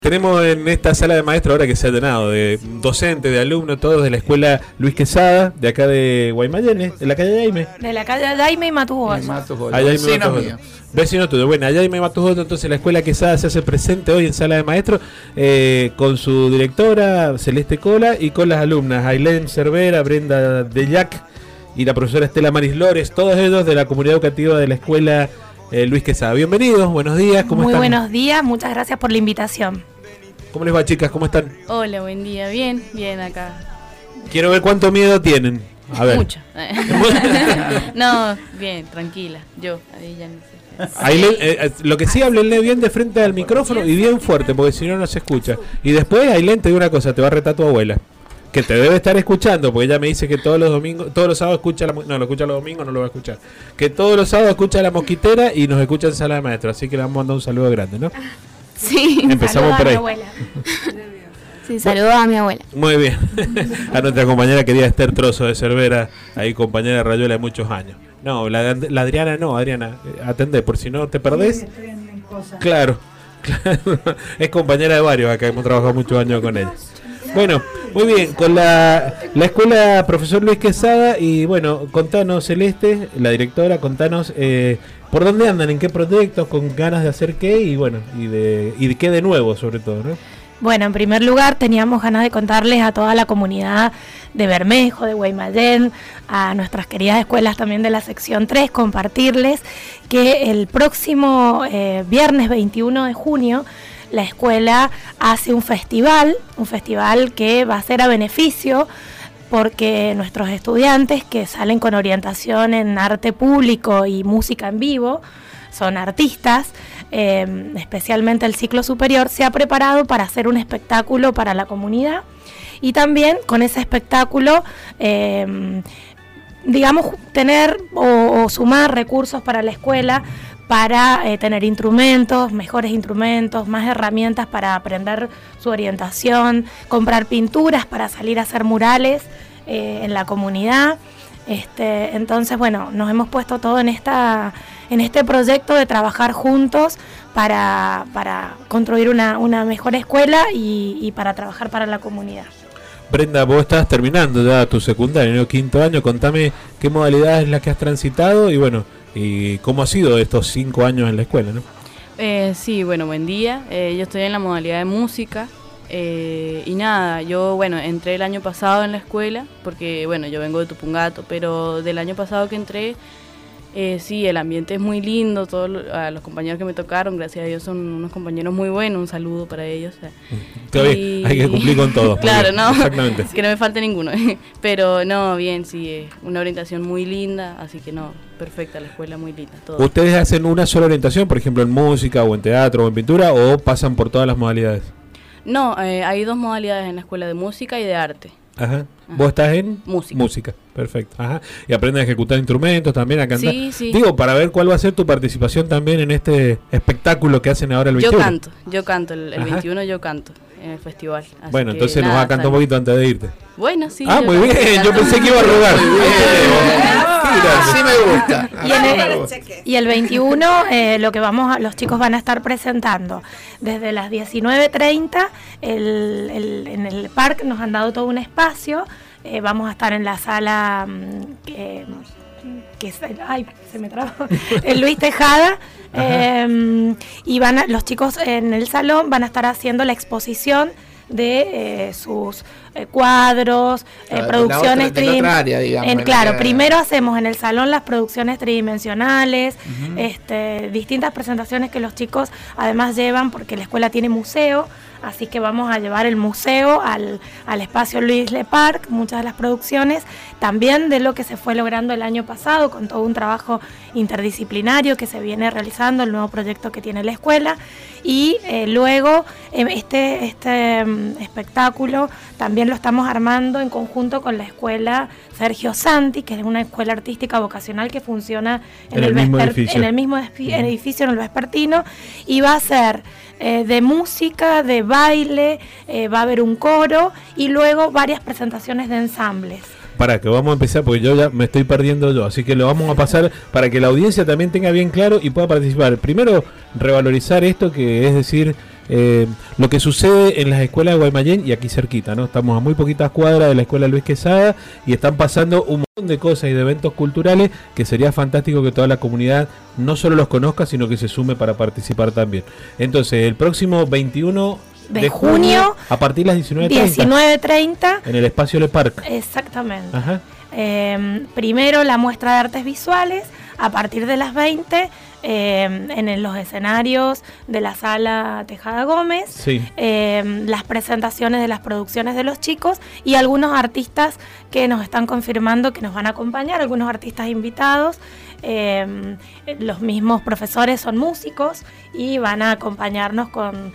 Tenemos en esta sala de maestros, ahora que se ha llenado de docentes, de alumnos, todos de la escuela Luis Quesada, de acá de Guaymallén, de la calle Jaime. De la calle Jaime y Matujoyo. Vecino tuyo. Bueno, allá Jaime Matujoyo, entonces la escuela Quesada se hace presente hoy en sala de maestros con su directora Celeste Cola y con las alumnas Ailén Cervera, Brenda Dellac y la profesora Estela Maris Lores, todos ellos de la comunidad educativa de la escuela Luis Quesada. Bienvenidos, buenos días, ¿cómo están? Muy buenos días, muchas gracias por la invitación. ¿Cómo les va, chicas? ¿Cómo están? Hola, buen día. Bien, bien acá. Quiero ver cuánto miedo tienen. A ver. Mucho. No, bien, tranquila. Yo, ahí ya no sé. Ailén, lo que sí, háblenle bien de frente al micrófono y bien fuerte, porque si no, no se escucha. Y después, Ailén, te digo una cosa, te va a retar tu abuela, que te debe estar escuchando, porque ella me dice que todos los domingos, todos los sábados escucha no lo escucha los domingos, no lo va a escuchar. Que todos los sábados escucha La Mosquitera y nos escucha en sala de maestros, así que le vamos a mandar un saludo grande, ¿no? Sí. Empezamos por ahí. Sí, saludos a mi abuela. Muy bien. A nuestra compañera querida Esther Trozo de Cervera, ahí compañera de Rayuela de muchos años. No, la Adriana no, Adriana, atendé, por si no te perdés. Claro, es compañera de varios acá, hemos trabajado muchos años con ella. Bueno, muy bien, con la escuela Profesor Luis Quesada y bueno, contanos Celeste, la directora, contanos por dónde andan, en qué proyectos, con ganas de hacer qué y bueno, y de qué de nuevo sobre todo, ¿no? Bueno, en primer lugar teníamos ganas de contarles a toda la comunidad de Bermejo, de Guaymallén, a nuestras queridas escuelas también de la sección 3, compartirles que el próximo viernes 21 de junio la escuela hace un festival que va a ser a beneficio porque nuestros estudiantes que salen con orientación en arte público y música en vivo, son artistas, especialmente el ciclo superior, se ha preparado para hacer un espectáculo para la comunidad y también con ese espectáculo, digamos, tener o sumar recursos para la escuela para tener instrumentos, mejores instrumentos, más herramientas para aprender su orientación, comprar pinturas para salir a hacer murales en la comunidad. Entonces, bueno, nos hemos puesto todo en este proyecto de trabajar juntos para construir una mejor escuela y para trabajar para la comunidad. Brenda, vos estás terminando ya tu secundario, ¿no? 5º año, contame qué modalidad es la que has transitado y bueno, y cómo ha sido estos 5 años en la escuela, ¿no? Sí, bueno, buen día. Yo estoy en la modalidad de música y nada, yo bueno, entré el año pasado en la escuela porque bueno, yo vengo de Tupungato, pero del año pasado que entré, sí, el ambiente es muy lindo, a los compañeros que me tocaron, gracias a Dios son unos compañeros muy buenos, un saludo para ellos. Hay que cumplir con todo. Claro, no, exactamente. Que no me falte ninguno, pero no, bien, sí, una orientación muy linda, así que no, perfecta la escuela, muy linda. Todo. ¿Ustedes hacen una sola orientación, por ejemplo, en música o en teatro o en pintura, o pasan por todas las modalidades? No, hay 2 modalidades en la escuela, de música y de arte. Ajá. ¿Vos estás en? Música. Perfecto. Ajá. Y aprendes a ejecutar instrumentos también, a cantar. Sí. Digo, para ver cuál va a ser tu participación también en este espectáculo que hacen ahora el 21. Yo canto, el 21 yo canto en el festival. Así bueno, entonces nos vas a cantar un poquito antes de irte. Bueno, sí. Muy bien, yo pensé que iba a rogar. Así me gusta. Y el 21 los chicos van a estar presentando desde las 19:30 en el parque, nos han dado todo un espacio, vamos a estar en la sala se me trabó, el Luis Tejada. Y los chicos en el salón van a estar haciendo la exposición de sus cuadros, producciones tridimensionales. Primero hacemos en el salón las producciones tridimensionales, distintas presentaciones que los chicos además llevan porque la escuela tiene museo. Así que vamos a llevar el museo al espacio Luis Le Parc, muchas de las producciones, también de lo que se fue logrando el año pasado, con todo un trabajo interdisciplinario que se viene realizando, el nuevo proyecto que tiene la escuela. Y luego este espectáculo también lo estamos armando en conjunto con la escuela Sergio Santi, que es una escuela artística vocacional que funciona en el mismo edificio, en el Vespertino, y va a ser de música, de baile, va a haber un coro y luego varias presentaciones de ensambles. Para que vamos a empezar, porque yo ya me estoy perdiendo yo, así que lo vamos a pasar para que la audiencia también tenga bien claro y pueda participar. Primero, revalorizar esto, que es decir, lo que sucede en las escuelas de Guaymallén y aquí cerquita, ¿no? Estamos a muy poquitas cuadras de la escuela Luis Quesada y están pasando un montón de cosas y de eventos culturales que sería fantástico que toda la comunidad no solo los conozca, sino que se sume para participar también. Entonces, el próximo 21 de junio a partir de las 19:30 en el espacio Le Parc. Exactamente. Ajá. Primero la muestra de artes visuales a partir de las 20 en los escenarios de la sala Tejada Gómez, sí. Las presentaciones de las producciones de los chicos y algunos artistas que nos están confirmando que nos van a acompañar, algunos artistas invitados. Los mismos profesores son músicos y van a acompañarnos con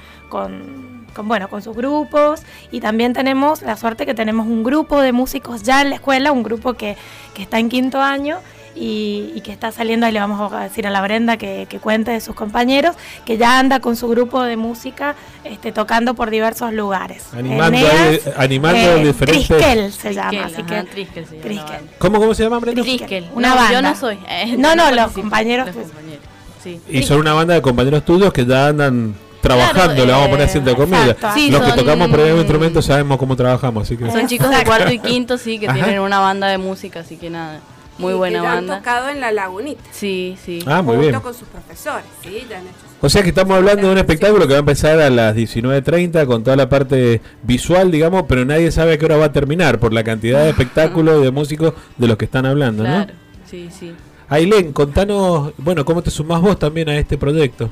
sus grupos, y también tenemos la suerte que tenemos un grupo de músicos ya en la escuela, un grupo que está en 5º año y que está saliendo, ahí le vamos a decir a la Brenda que cuente de sus compañeros, que ya anda con su grupo de música tocando por diversos lugares. Animando diferentes... Triskel se llama, así que... Triskel se llama. Triskel. ¿Cómo se llama, Brenda? Triskel. Una banda. Yo no soy. Los compañeros. Sí. Y son una banda de compañeros tuyos que ya andan trabajando, claro, le vamos a poner así entre comillas. Sí, los que tocamos por el instrumento sabemos cómo trabajamos, así que... Son chicos de 4º y 5º, sí, que tienen una banda de música, así que nada, muy buena que banda. Han tocado en La Lagunita. Sí. Muy bien. Junto con sus profesores, sí, ya han hecho. O sea que estamos hablando de un espectáculo que va a empezar a las 19:30 con toda la parte visual, digamos, pero nadie sabe a qué hora va a terminar por la cantidad de espectáculos y de músicos de los que están hablando, claro, ¿no? Sí. Ailén, contanos, ¿cómo te sumás vos también a este proyecto?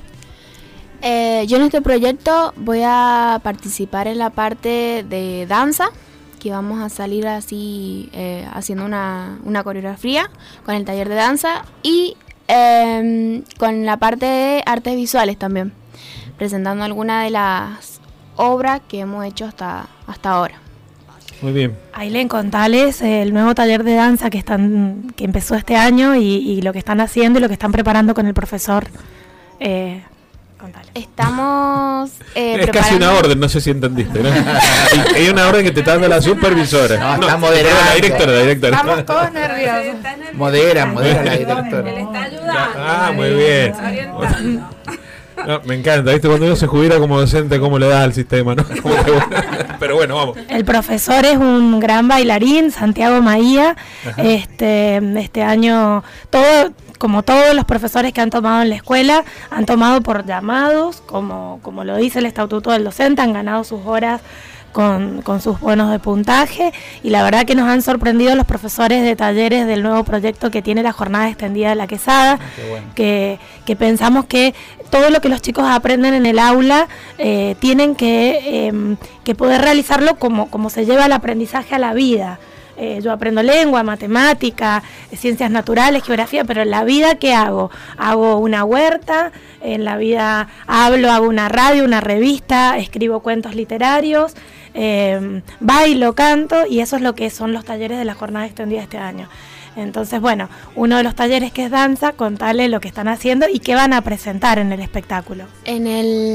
Yo en este proyecto voy a participar en la parte de danza, que vamos a salir así haciendo una coreografía con el taller de danza y con la parte de artes visuales también, presentando algunas de las obras que hemos hecho hasta ahora. Muy bien. Ailén, contales el nuevo taller de danza que empezó este año y lo que están haciendo y lo que están preparando con el profesor. Contale. Estamos es casi una orden, no sé si entendiste, ¿no? Hay una orden que te está dando la supervisora. No, está moderando. La directora. Estamos todos nerviosos. Modera la directora. Él está ayudando. Muy bien. No, me encanta, ¿viste? Cuando uno se jubila como docente, cómo le das al sistema, ¿no? Pero bueno, vamos. El profesor es un gran bailarín, Santiago Maía. Este año, como todos los profesores que han tomado en la escuela, han tomado por llamados, como lo dice el estatuto del docente, han ganado sus horas con sus bonos de puntaje, y la verdad que nos han sorprendido los profesores de talleres del nuevo proyecto que tiene la jornada extendida de la Quesada, bueno. que pensamos que todo lo que los chicos aprenden en el aula tienen que poder realizarlo como se lleva el aprendizaje a la vida. Yo aprendo lengua, matemática, ciencias naturales, geografía, pero en la vida, ¿qué hago? Hago una huerta, en la vida hago una radio, una revista, escribo cuentos literarios, bailo, canto, y eso es lo que son los talleres de la jornada extendida este año. Entonces, uno de los talleres que es danza, contale lo que están haciendo y qué van a presentar en el espectáculo. En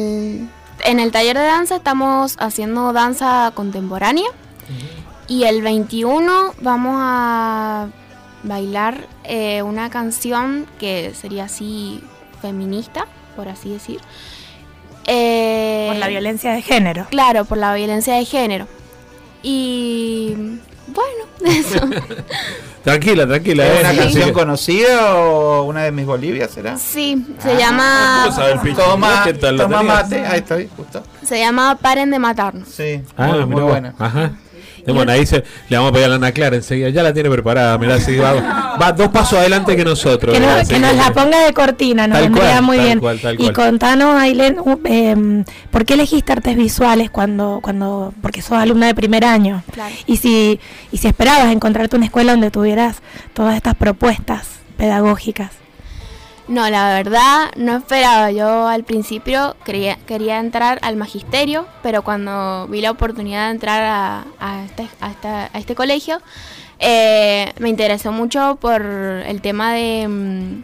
el taller de danza estamos haciendo danza contemporánea. Y el 21 vamos a bailar una canción que sería así feminista, por así decir. Por la violencia de género. Claro, por la violencia de género. Y bueno, eso. Tranquila. ¿Es una canción conocida o una de Mis Bolivia será? Sí, se llama... Toma mate, ahí está, justo. Se llama Paren de Matarnos. Sí, muy buena. Ajá. Bueno, ahí le vamos a pedir a la Ana Clara enseguida, ya la tiene preparada, mirá, así va 2 pasos adelante que nosotros. Que nos la ponga de cortina, nos vendría muy bien. Tal y cual. Contanos, Ailén, ¿por qué elegiste artes visuales porque sos alumna de primer año? Claro. Y si esperabas encontrarte una escuela donde tuvieras todas estas propuestas pedagógicas. No, la verdad no esperaba. Yo al principio quería entrar al magisterio, pero cuando vi la oportunidad de entrar a este colegio, me interesó mucho por el tema de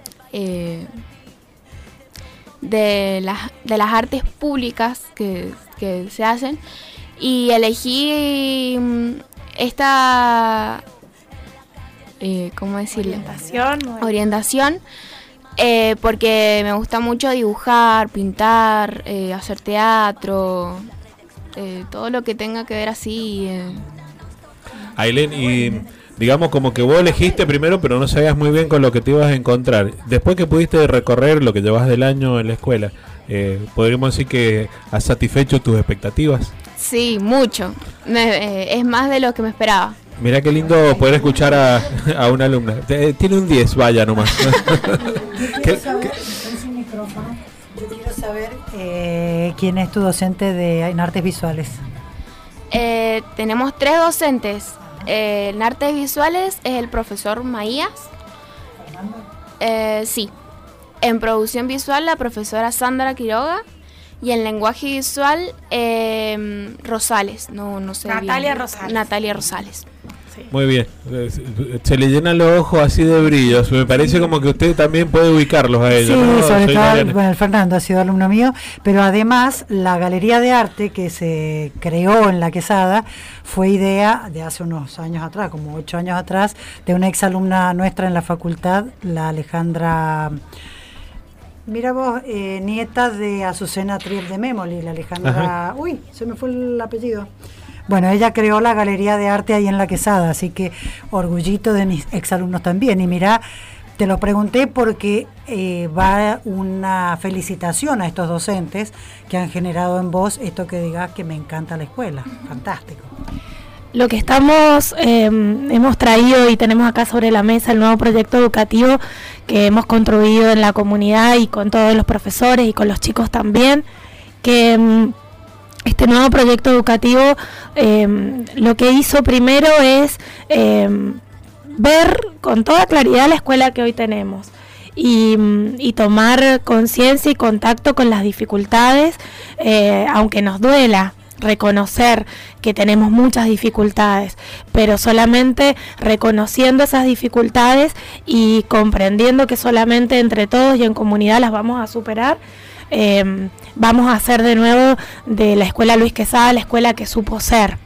las artes públicas que se hacen, y elegí esta, ¿cómo decirlo? Orientación. Porque me gusta mucho dibujar, pintar, hacer teatro, todo lo que tenga que ver así. Ailén, y digamos como que vos elegiste primero, pero no sabías muy bien con lo que te ibas a encontrar. Después que pudiste recorrer lo que llevas del año en la escuela, ¿podríamos decir que has satisfecho tus expectativas? Sí, mucho. Es más de lo que me esperaba. Mirá qué lindo poder escuchar a una alumna. Tiene un 10, vaya nomás. Yo quiero saber quién es tu docente en artes visuales. Tenemos 3 docentes. En artes visuales es el profesor Maías. Sí. En producción visual la profesora Sandra Quiroga. Y en lenguaje visual Rosales. No sé Natalia bien. Rosales. Natalia Rosales. Sí. Muy bien. Se le llenan los ojos así de brillos. Me parece como que usted también puede ubicarlos a ellos. Sí, ¿no? sobre Soy todo, Mariana. bueno, el Fernando ha sido alumno mío, pero además la Galería de Arte que se creó en La Quesada fue idea de hace unos años atrás, como 8 años atrás, de una exalumna nuestra en la facultad, la Alejandra... Mira vos, nieta de Azucena Triel de Memoli, la Alejandra... Ajá. Uy, se me fue el apellido. Bueno, ella creó la Galería de Arte ahí en La Quesada, así que orgullito de mis exalumnos también. Y mira, te lo pregunté porque va una felicitación a estos docentes que han generado en vos esto que digas que me encanta la escuela. Fantástico. Lo que hemos traído y tenemos acá sobre la mesa el nuevo proyecto educativo que hemos construido en la comunidad y con todos los profesores y con los chicos también, que este nuevo proyecto educativo lo que hizo primero es ver con toda claridad la escuela que hoy tenemos y tomar conciencia y contacto con las dificultades, aunque nos duela reconocer que tenemos muchas dificultades, pero solamente reconociendo esas dificultades y comprendiendo que solamente entre todos y en comunidad las vamos a superar, vamos a hacer de nuevo de la escuela Luis Quesada la escuela que supo ser.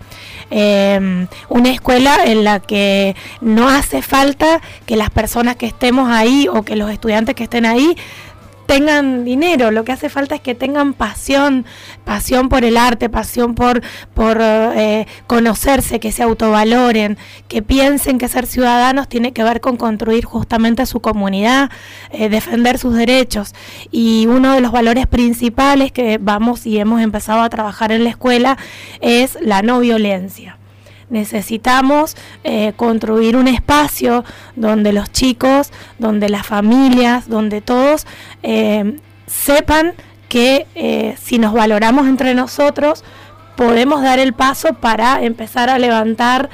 Una escuela en la que no hace falta que las personas que estemos ahí o que los estudiantes que estén ahí tengan dinero, lo que hace falta es que tengan pasión por el arte, pasión por conocerse, que se autovaloren, que piensen que ser ciudadanos tiene que ver con construir justamente su comunidad, defender sus derechos. Y uno de los valores principales que vamos y hemos empezado a trabajar en la escuela es la no violencia. Necesitamos construir un espacio donde los chicos, donde las familias, donde todos sepan que si nos valoramos entre nosotros podemos dar el paso para empezar a levantar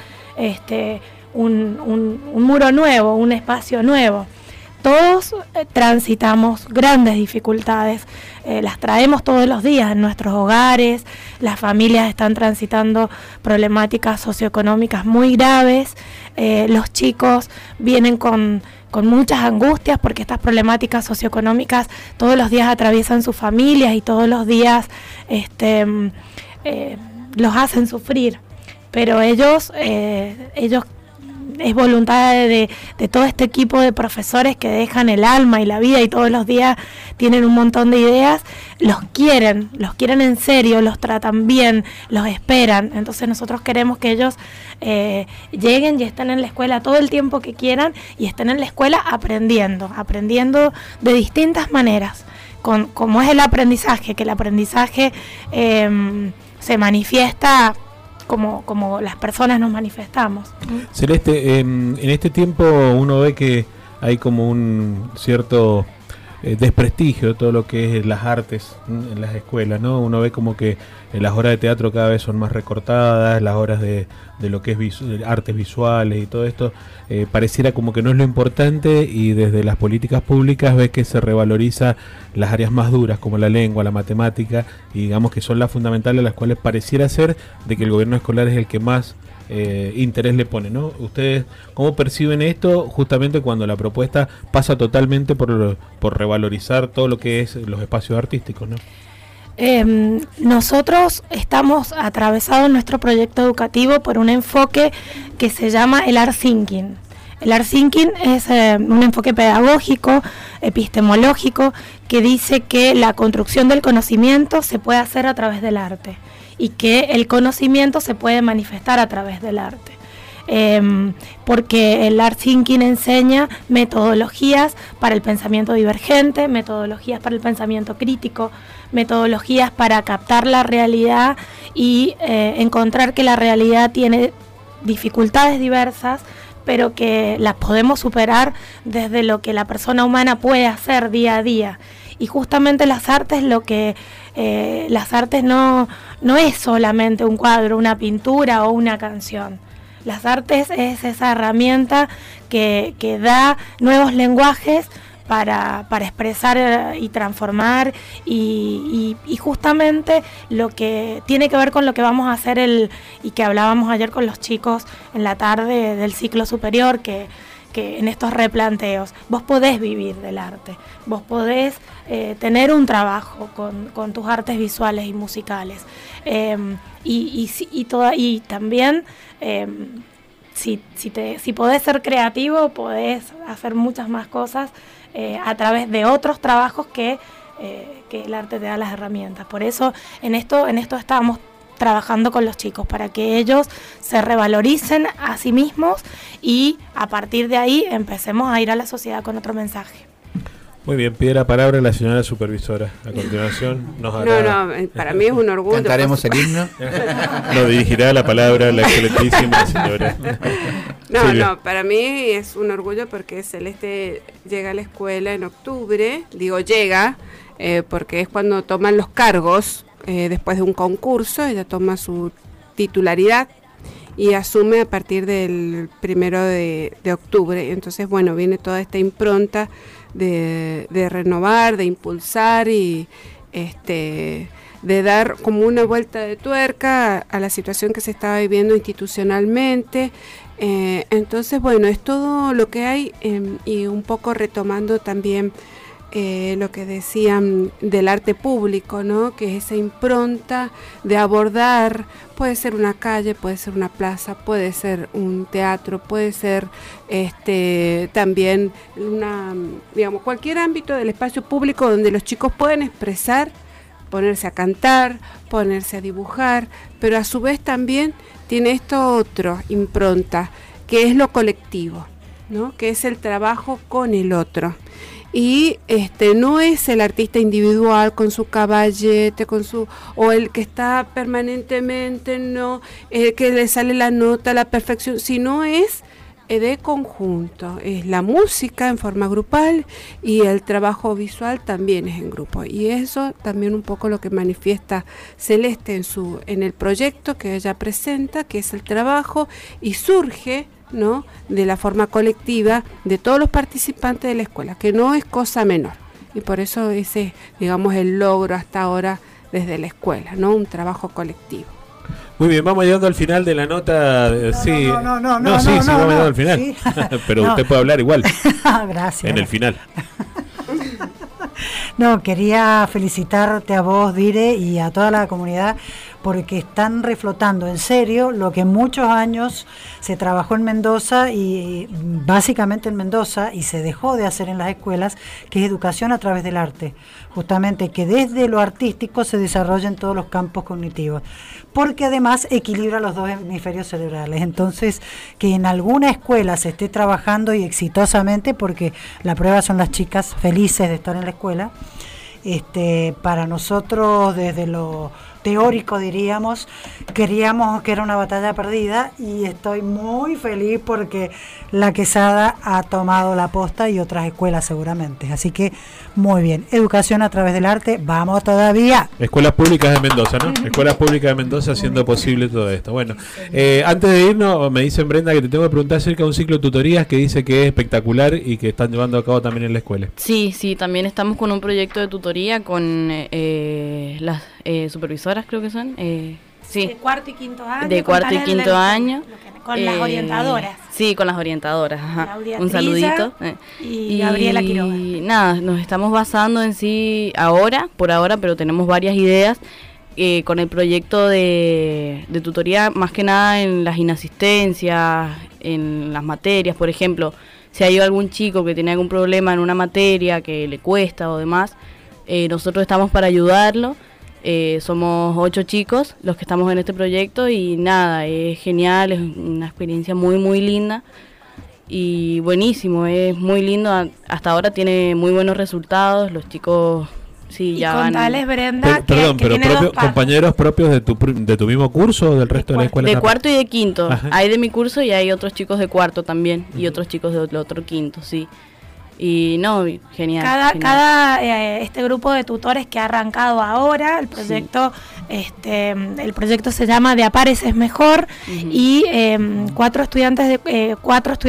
un muro nuevo, un espacio nuevo. Todos transitamos grandes dificultades, las traemos todos los días en nuestros hogares, las familias están transitando problemáticas socioeconómicas muy graves, los chicos vienen con muchas angustias porque estas problemáticas socioeconómicas todos los días atraviesan sus familias y todos los días los hacen sufrir, pero ellos es voluntad de todo este equipo de profesores que dejan el alma y la vida y todos los días tienen un montón de ideas, los quieren en serio, los tratan bien, los esperan. Entonces nosotros queremos que ellos lleguen y estén en la escuela todo el tiempo que quieran y estén en la escuela aprendiendo de distintas maneras, como es el aprendizaje, que el aprendizaje se manifiesta como las personas nos manifestamos. Celeste, en este tiempo uno ve que hay como un cierto desprestigio de todo lo que es las artes en las escuelas, ¿no? Uno ve como que las horas de teatro cada vez son más recortadas, las horas de lo que es artes visuales y todo esto, pareciera como que no es lo importante, y desde las políticas públicas ves que se revaloriza las áreas más duras como la lengua, la matemática, y digamos que son las fundamentales, las cuales pareciera ser de que el gobierno escolar es el que más interés le pone, ¿no? ¿Ustedes cómo perciben esto justamente cuando la propuesta pasa totalmente por revalorizar todo lo que es los espacios artísticos, ¿no? Nosotros estamos atravesados en nuestro proyecto educativo por un enfoque que se llama el Art Thinking. El art thinking es un enfoque pedagógico, epistemológico, que dice que la construcción del conocimiento se puede hacer a través del arte y que el conocimiento se puede manifestar a través del arte. Porque el art thinking enseña metodologías para el pensamiento divergente, metodologías para el pensamiento crítico, metodologías para captar la realidad y encontrar que la realidad tiene dificultades diversas, pero que las podemos superar desde lo que la persona humana puede hacer día a día. Y justamente las artes, las artes no es solamente un cuadro, una pintura o una canción. Las artes es esa herramienta que da nuevos lenguajes para expresar y transformar y justamente lo que tiene que ver con lo que vamos a hacer y que hablábamos ayer con los chicos en la tarde del ciclo superior, que en estos replanteos vos podés vivir del arte, vos podés tener un trabajo con tus artes visuales y musicales, y también si podés ser creativo, podés hacer muchas más cosas a través de otros trabajos que el arte te da las herramientas. Por eso en esto estábamos trabajando con los chicos, para que ellos se revaloricen a sí mismos y a partir de ahí empecemos a ir a la sociedad con otro mensaje. Muy bien, pide la palabra la señora supervisora. A continuación nos hará... No, para mí es un orgullo. ¿Cantaremos el himno? Nos dirigirá la palabra la excelentísima señora. No, para mí es un orgullo porque Celeste llega a la escuela en octubre, digo llega, porque es cuando toman los cargos, después de un concurso, ella toma su titularidad y asume a partir del 1 de octubre. Entonces, bueno, viene toda esta impronta de renovar, de impulsar y de dar como una vuelta de tuerca a la situación que se estaba viviendo institucionalmente. Entonces, bueno, es todo lo que hay, y un poco retomando también lo que decían del arte público, ¿no? Que es esa impronta de abordar, puede ser una calle, puede ser una plaza, puede ser un teatro, puede ser también cualquier ámbito del espacio público donde los chicos pueden expresar, ponerse a cantar, ponerse a dibujar, pero a su vez también tiene esto otro impronta, que es lo colectivo, ¿no? Que es el trabajo con el otro. Y no es el artista individual con su caballete, o el que está permanentemente, que le sale la nota, la perfección, sino es de conjunto, es la música en forma grupal y el trabajo visual también es en grupo, y eso también un poco lo que manifiesta Celeste en el proyecto que ella presenta, que es el trabajo, y surge, ¿no?, de la forma colectiva de todos los participantes de la escuela, que no es cosa menor, y por eso ese, digamos, el logro hasta ahora desde la escuela, ¿no?, un trabajo colectivo. Muy bien, vamos llegando al final de la nota. Sí, vamos llegando al final. Sí. Pero usted puede hablar igual. Gracias. En el final. No, quería felicitarte a vos, Dire, y a toda la comunidad, porque están reflotando en serio lo que muchos años se trabajó en Mendoza, y básicamente en Mendoza, y se dejó de hacer en las escuelas, que es educación a través del arte. Justamente que desde lo artístico se desarrollen todos los campos cognitivos, porque además equilibra los dos hemisferios cerebrales. Entonces, que en alguna escuela se esté trabajando y exitosamente, porque la prueba son las chicas felices de estar en la escuela, para nosotros desde lo teórico, diríamos, queríamos que era una batalla perdida, y estoy muy feliz porque la Quesada ha tomado la posta, y otras escuelas seguramente. Así que muy bien, educación a través del arte, vamos todavía. Escuelas Públicas de Mendoza, ¿no? Escuelas Públicas de Mendoza haciendo posible todo esto. Bueno, antes de irnos, me dicen, Brenda, que te tengo que preguntar acerca de un ciclo de tutorías que dice que es espectacular y que están llevando a cabo también en la escuela. Sí, también estamos con un proyecto de tutoría con las supervisoras, creo que son. Sí. De cuarto y quinto año. De cuarto y quinto año. Con las orientadoras. Sí, con las orientadoras. Ajá. Claudia un saludito. Y Gabriela Quiroga. Y nada, nos estamos basando en sí por ahora, pero tenemos varias ideas con el proyecto de tutoría, más que nada en las inasistencias, en las materias, por ejemplo, si hay algún chico que tiene algún problema en una materia que le cuesta o demás, nosotros estamos para ayudarlo. Somos 8 chicos los que estamos en este proyecto y nada, es genial, es una experiencia muy muy linda y buenísimo, es muy lindo, hasta ahora tiene muy buenos resultados, los chicos sí ya van. Contales, Brenda, Perdón, pero compañeros propios de tu mismo curso o del resto de la escuela. De cuarto y de quinto, hay de mi curso y hay otros chicos de cuarto también y otros chicos del otro quinto, sí. Y no, genial. Este grupo de tutores que ha arrancado ahora, el proyecto, el proyecto se llama De a pares es mejor, y 8 estudiantes de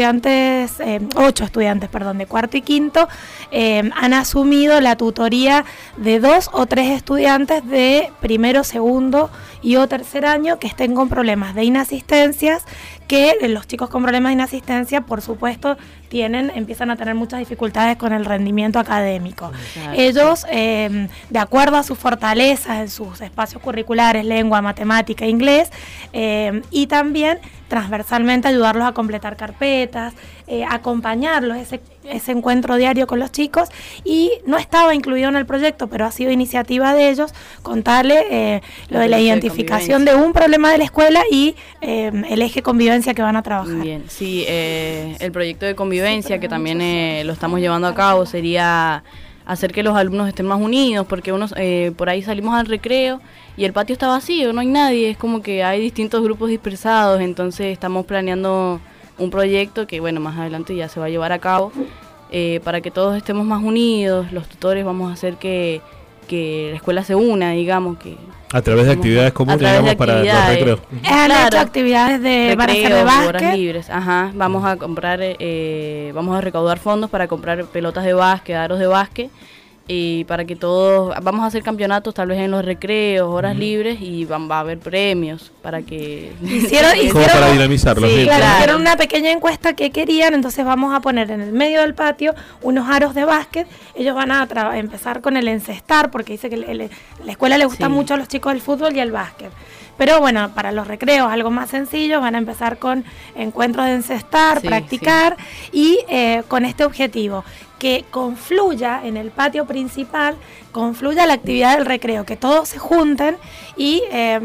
cuarto y quinto han asumido la tutoría de 2 o 3 estudiantes de primero, segundo y o tercer año que estén con problemas de inasistencias, que los chicos con problemas de inasistencia, por supuesto, empiezan a tener muchas dificultades con el rendimiento académico. Exacto. Ellos, de acuerdo a sus fortalezas en sus espacios curriculares, lengua, matemática, inglés, y también transversalmente ayudarlos a completar carpetas, acompañarlos, ese encuentro diario con los chicos, y no estaba incluido en el proyecto, pero ha sido iniciativa de ellos contarle lo de la identificación de un problema de la escuela y el eje convivencia que van a trabajar. Bien, sí, el proyecto de convivencia que también lo estamos llevando a cabo sería hacer que los alumnos estén más unidos, porque por ahí salimos al recreo y el patio está vacío, no hay nadie, es como que hay distintos grupos dispersados, entonces estamos planeando un proyecto que, bueno, más adelante ya se va a llevar a cabo, para que todos estemos más unidos. Los tutores vamos a hacer que la escuela se una, digamos, que a través de actividades comunes, digamos, para los recreos. Han hecho actividades de básquet, horas libres. Vamos a comprar, vamos a recaudar fondos para comprar pelotas de básquet, aros de básquet, y para que todos, vamos a hacer campeonatos tal vez en los recreos, horas libres, y va a haber premios para que hicieron para dinamizarlo. Sí, claro, hicieron una pequeña encuesta que querían, entonces vamos a poner en el medio del patio unos aros de básquet. Ellos van a empezar con el encestar, porque dice que la escuela le gusta mucho a los chicos el fútbol y el básquet. Pero bueno, para los recreos algo más sencillo, van a empezar con encuentros de encestar, practicar, y con este objetivo, que confluya en el patio principal, confluya la actividad del recreo, que todos se junten, y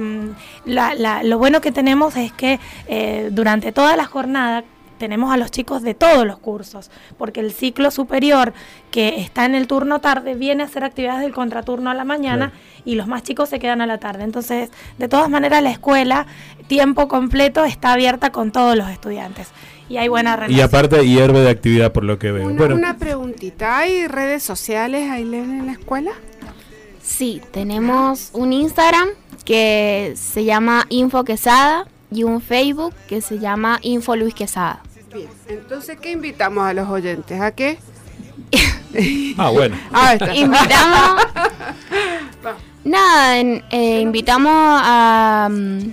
lo bueno que tenemos es que durante toda la jornada tenemos a los chicos de todos los cursos, porque el ciclo superior que está en el turno tarde viene a hacer actividades del contraturno a la mañana, y los más chicos se quedan a la tarde. Entonces, de todas maneras, la escuela, tiempo completo, está abierta con todos los estudiantes. Y hay buena relación. Y aparte hierve de actividad, por lo que veo. Una preguntita, ¿hay redes sociales, Ailén, en la escuela? Sí, tenemos un Instagram que se llama Info Quesada y un Facebook que se llama Info Luis Quesada. Bien, entonces, ¿qué invitamos a los oyentes? ¿A qué? Bueno. Invitamos... Nada, invitamos a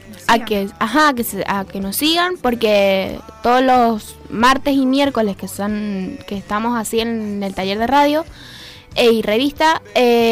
que nos sigan, porque todos los martes y miércoles que estamos así en el taller de radio y revista,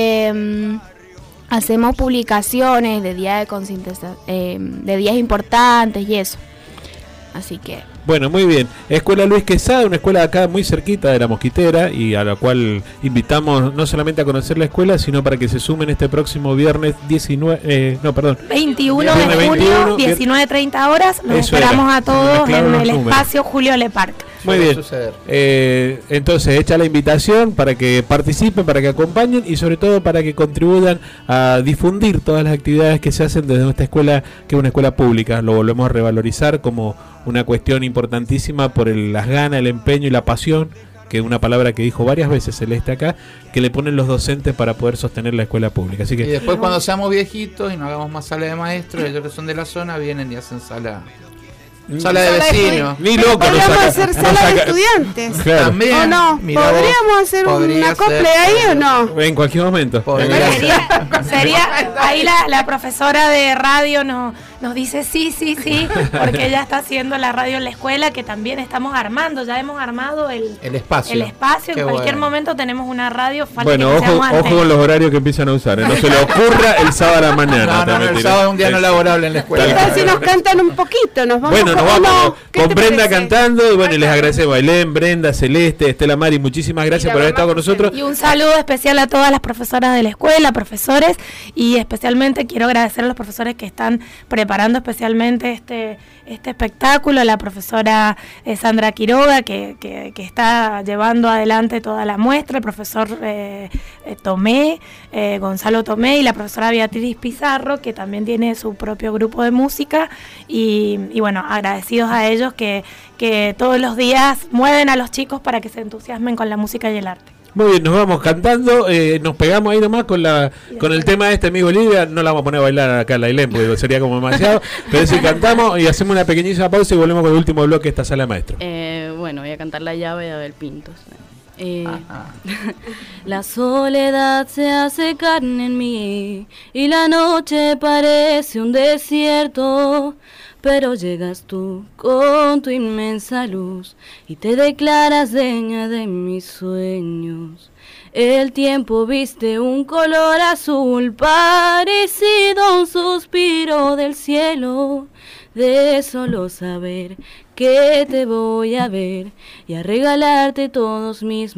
hacemos publicaciones de días de concientización, de días importantes y eso. Así que... Bueno, muy bien. Escuela Luis Quesada, una escuela acá muy cerquita de La Mosquitera, y a la cual invitamos no solamente a conocer la escuela, sino para que se sumen este próximo viernes 21 de junio, 19:30 horas. Los esperamos a todos en el espacio Julio Le Parc. Muy bien. Entonces, hecha la invitación para que participen, para que acompañen, y sobre todo para que contribuyan a difundir todas las actividades que se hacen desde nuestra escuela, que es una escuela pública. Lo volvemos a revalorizar como una cuestión importantísima por las ganas, el empeño y la pasión, que es una palabra que dijo varias veces Celeste acá, que le ponen los docentes para poder sostener la escuela pública. Así que, y después, cuando seamos viejitos y no hagamos más sala de maestros, ellos que son de la zona vienen y hacen sala de vecinos. Ni loco. Podríamos hacer sala de estudiantes. Claro. También, ¿o no? ¿Podríamos hacer un acople ahí o no? En cualquier momento. Sería ahí la profesora de radio nos dice sí, porque ella está haciendo la radio en la escuela, que también estamos armando, ya hemos armado el espacio. En cualquier momento tenemos una radio. Bueno, ojo con los horarios que empiezan a usar, no se le ocurra el sábado a la mañana. No, el sábado es un día no laborable en la escuela. ¿Qué tal si nos cantan un poquito? Nos vamos con Brenda cantando, y bueno, y les agradecemos a Ailén, Brenda, Celeste, Estela Mari, muchísimas gracias por haber estado con nosotros. Y un saludo especial a todas las profesoras de la escuela, profesores, y especialmente quiero agradecer a los profesores que están preparando especialmente este espectáculo, a la profesora Sandra Quiroga, que está llevando adelante toda la muestra, el profesor Tomé, Gonzalo Tomé, y la profesora Beatriz Pizarro, que también tiene su propio grupo de música, y bueno, agradecidos a ellos que todos los días mueven a los chicos para que se entusiasmen con la música y el arte. Muy bien, nos vamos cantando, nos pegamos ahí nomás con el tema de este amigo Olivia. No la vamos a poner a bailar acá a la Ailén, porque sería como demasiado, pero si cantamos y hacemos una pequeñísima pausa y volvemos con el último bloque de esta sala de maestro. Bueno, voy a cantar La llave de Abel Pintos. La soledad se hace carne en mí y la noche parece un desierto, pero llegas tú con tu inmensa luz y te declaras dueña de mis sueños. El tiempo viste un color azul parecido a un suspiro del cielo, de solo saber que te voy a ver y a regalarte todos mis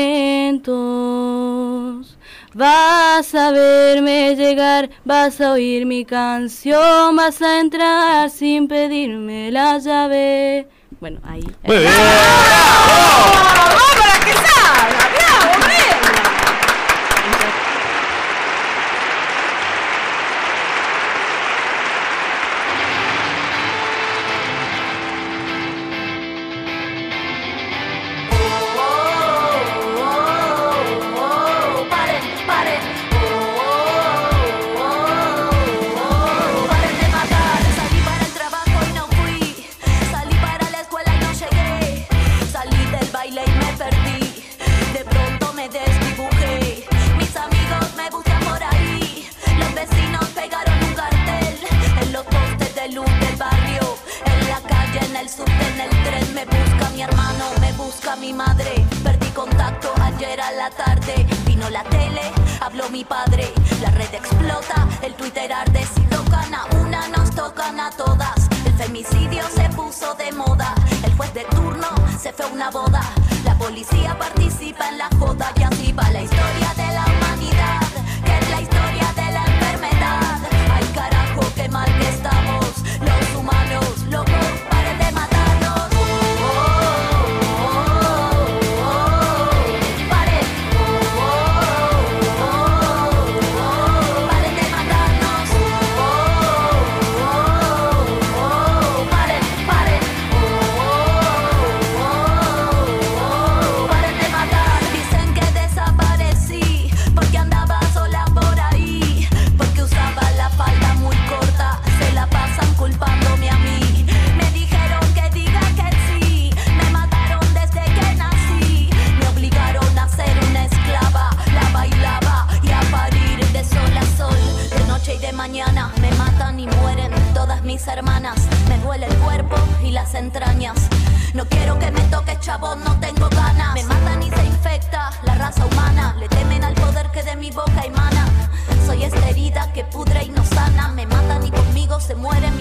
momentos. Vas a verme llegar, vas a oír mi canción, vas a entrar sin pedirme la llave. Bueno, ahí. Muy bien. ¡Vamos para que salga! ¡Bravo, Brenda! Mi madre, perdí contacto ayer a la tarde. Vino la tele, habló mi padre. La red explota, el Twitter arde. Si tocan a una, nos tocan a todas. El femicidio se puso de moda. El juez de turno se fue a una boda. La policía participa en la joda. Y así va la historia de la humanidad, que es la historia de la enfermedad. Ay carajo, qué mal que estamos los humanos, locos, paren de matarnos. Mañana me matan y mueren todas mis hermanas. Me duele el cuerpo y las entrañas. No quiero que me toque, chabón, no tengo ganas. Me matan y se infecta la raza humana. Le temen al poder que de mi boca emana. Soy esta herida que pudre y no sana. Me matan y conmigo se mueren